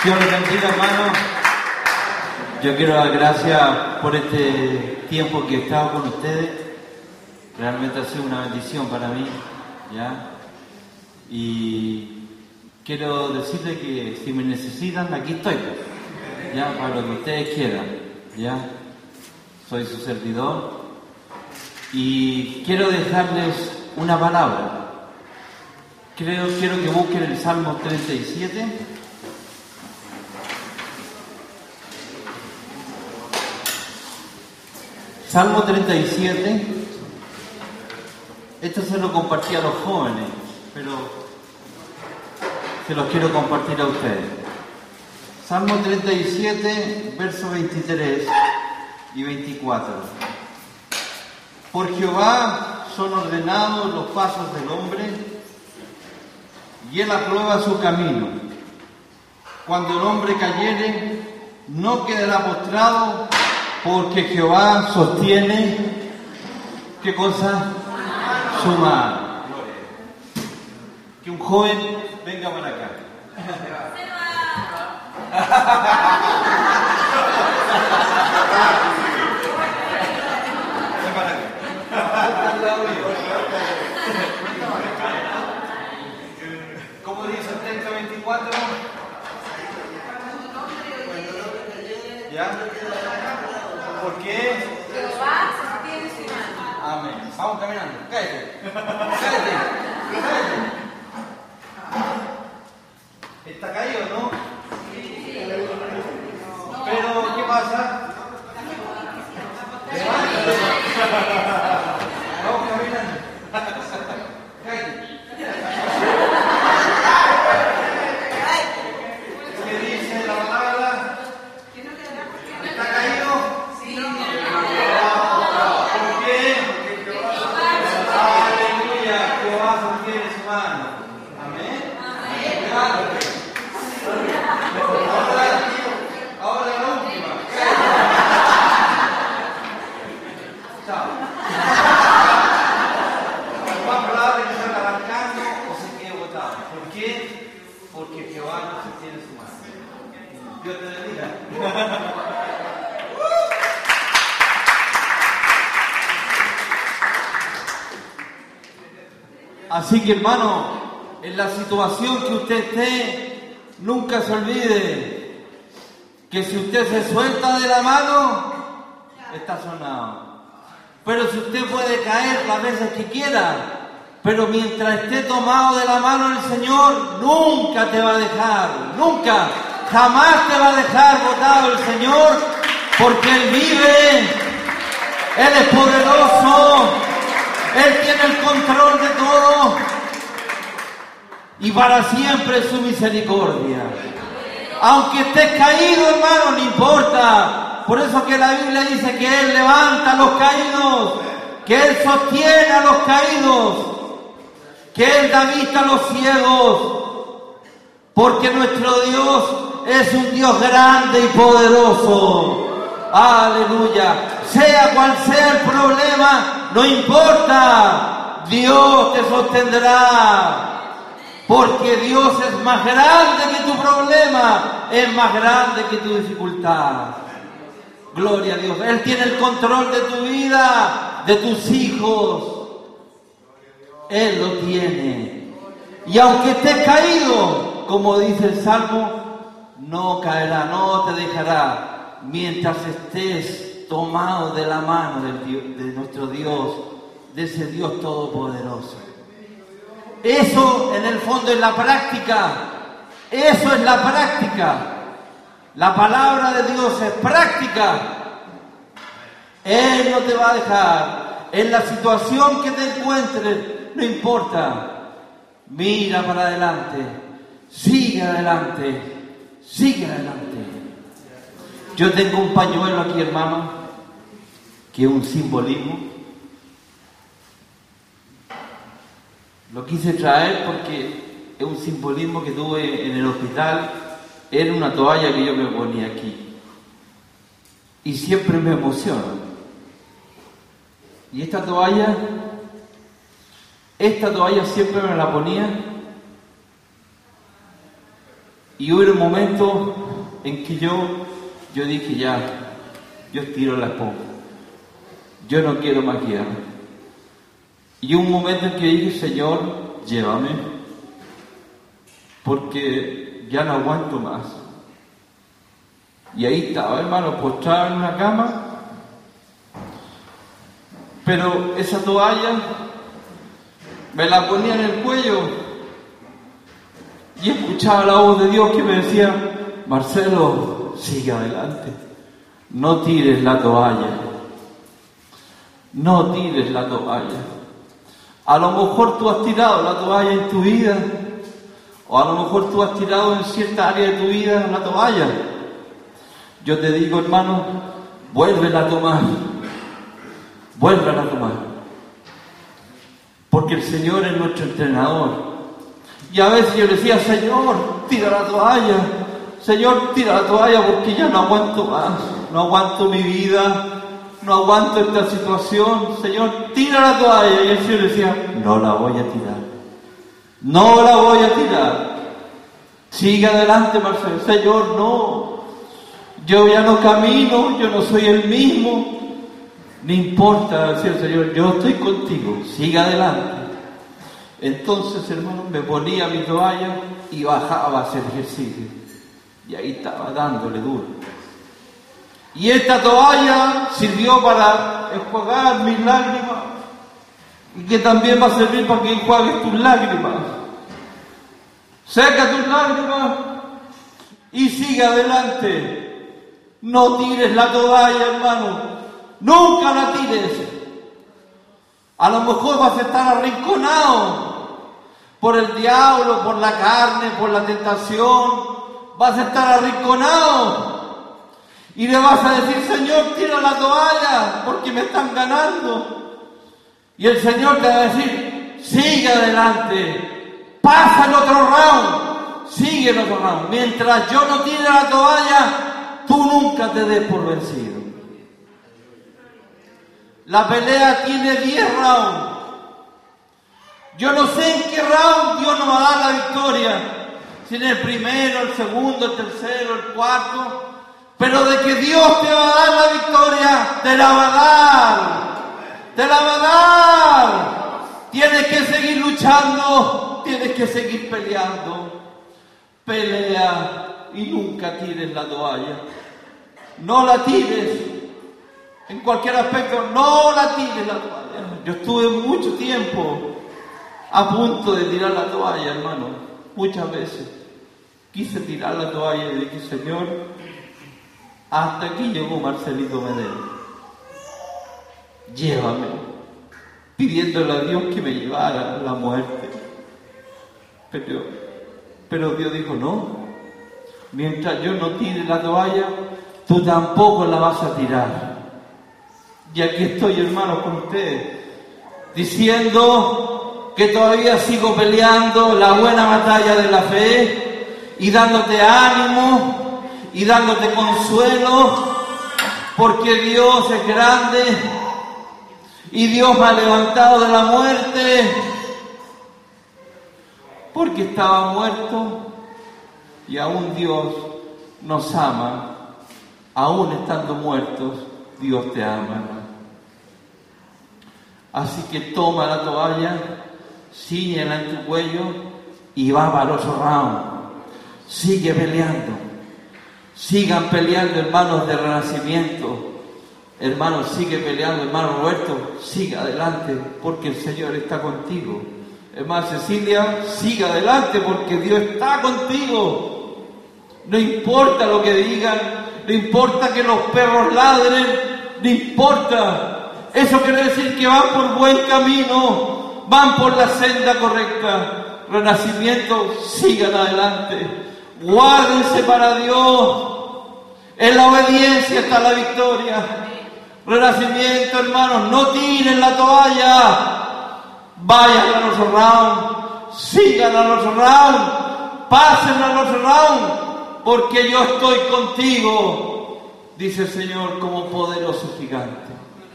Dios les bendiga, hermano. Yo quiero dar gracias por este tiempo que he estado con ustedes. Realmente ha sido una bendición para mí, ¿ya? Y quiero decirles que si me necesitan, aquí estoy, ¿ya? Para lo que ustedes quieran, ¿ya? Soy su servidor. Y quiero dejarles una palabra. Quiero que busquen el Salmo 37. Salmo 37. Esto se lo compartí a los jóvenes, pero se los quiero compartir a ustedes. Salmo 37, versos 23 y 24. Por Jehová son ordenados los pasos del hombre, y él aprueba su camino. Cuando el hombre cayere, no quedará postrado, porque Jehová sostiene, ¿qué cosa? Su mano. Que un joven venga para acá. ¿Cómo dice el texto 24? ¿Ya? ¿Por qué? Jehová sostiene su mano. Amén. Vamos caminando. Cállate. Cállate. Cállate. ¿Está caído, no? Sí. Pero, ¿qué pasa? Levántate. Vamos caminando. Cállate. ¿Qué dice la palabra? ¿Está caído? Sí. ¿Por qué? Aleluya, Jehová sostiene su mano. Amén. Ahora la última. Chao. Más palabras que están arrancando o se quede botado. ¿Por qué? Porque Jehová no sostiene su mano. Dios te bendiga. Así que, hermano, en la situación que usted esté, nunca se olvide que si usted se suelta de la mano, está sonado. Pero si usted puede caer las veces que quiera, pero mientras esté tomado de la mano del Señor, nunca te va a dejar, nunca, jamás te va a dejar botado el Señor, porque Él vive, Él es poderoso, Él tiene el control de todo, y para siempre es su misericordia. Aunque estés caído, hermano, no importa. Por eso que la Biblia dice que Él levanta a los caídos, que Él sostiene a los caídos, que Él da vista a los ciegos, porque nuestro Dios es un Dios grande y poderoso. Aleluya. Sea cual sea el problema, no importa, Dios te sostendrá. Porque Dios es más grande que tu problema, es más grande que tu dificultad. Gloria a Dios. Él tiene el control de tu vida, de tus hijos. Él lo tiene. Y aunque estés caído, como dice el Salmo, no caerá, no te dejará, mientras estés tomado de la mano de nuestro Dios, de ese Dios todopoderoso. Eso en el fondo es la práctica. Eso es la práctica. La palabra de Dios es práctica. Él no te va a dejar. En la situación que te encuentres, no importa. Mira para adelante. Sigue adelante. Sigue adelante. Yo tengo un pañuelo aquí, hermano, que es un simbolismo. Lo quise traer porque es un simbolismo que tuve en el hospital. Era una toalla que yo me ponía aquí. Y siempre me emociona. Y esta toalla siempre me la ponía Y hubo un momento en que yo dije ya, yo tiro la esponja. Yo no quiero más guiar. Y hubo un momento en que dije, Señor, llévame, porque ya no aguanto más. Y ahí estaba, hermano, postrado en una cama, pero esa toalla me la ponía en el cuello y escuchaba la voz de Dios que me decía, Marcelo, sigue adelante, no tires la toalla, no tires la toalla. A lo mejor tú has tirado la toalla en tu vida, o a lo mejor tú has tirado en cierta área de tu vida la toalla. Yo te digo, hermano, vuélvela a tomar, vuélvela a tomar, porque el Señor es nuestro entrenador. Y a veces yo le decía, Señor, tira la toalla, Señor, tira la toalla, porque ya no aguanto más, no aguanto mi vida, no aguanto esta situación, Señor, tira la toalla. Y el Señor decía, no la voy a tirar, no la voy a tirar, sigue adelante, Marcelo. Señor, no, yo ya no camino, yo no soy el mismo, no importa, decía el Señor, yo estoy contigo, sigue adelante. Entonces, hermano, me ponía mi toalla y bajaba a hacer ejercicio, y ahí estaba dándole duro. Y esta toalla sirvió para enjuagar mis lágrimas, y que también va a servir para que enjuagues tus lágrimas. Seca tus lágrimas y sigue adelante. No tires la toalla, hermano. Nunca la tires. A lo mejor vas a estar arrinconado por el diablo, por la carne, por la tentación. Vas a estar arrinconado. Y le vas a decir, Señor, tira la toalla, porque me están ganando. Y el Señor te va a decir, sigue adelante, pasa el otro round, sigue el otro round. Mientras yo no tire la toalla, tú nunca te des por vencido. La pelea tiene 10 rounds. Yo no sé en qué round Dios nos va a dar la victoria. Si en el primero, el segundo, el tercero, el cuarto. Pero de que Dios te va a dar la victoria, te la va a dar. Te la va a dar. Tienes que seguir luchando, tienes que seguir peleando. Pelea y nunca tires la toalla. No la tires. En cualquier aspecto, no la tires la toalla. Yo estuve mucho tiempo a punto de tirar la toalla, hermano. Muchas veces quise tirar la toalla y dije, Señor, hasta aquí llegó Marcelito Medel. Llévame, pidiéndole a Dios que me llevara a la muerte. Pero Dios dijo, no, mientras yo no tire la toalla, tú tampoco la vas a tirar. Y aquí estoy, hermanos, con ustedes, diciendo que todavía sigo peleando la buena batalla de la fe y dándote ánimo y dándote consuelo, porque Dios es grande y Dios me ha levantado de la muerte, porque estaba muerto y aún Dios nos ama, aún estando muertos, Dios te ama. Así que toma la toalla, cíñela en tu cuello y va para el otro round. Sigue peleando. Sigan peleando, hermanos de Renacimiento. Hermanos, sigue peleando, hermano Roberto. Siga adelante, porque el Señor está contigo. Hermana Cecilia, siga adelante, porque Dios está contigo. No importa lo que digan, no importa que los perros ladren, no importa. Eso quiere decir que van por buen camino, van por la senda correcta. Renacimiento, sigan adelante, guárdense para Dios. En la obediencia está la victoria. Renacimiento, hermanos, no tiren la toalla, vayan al otro round, sigan al otro round, pasen al otro round, porque yo estoy contigo, dice el Señor, como poderoso gigante.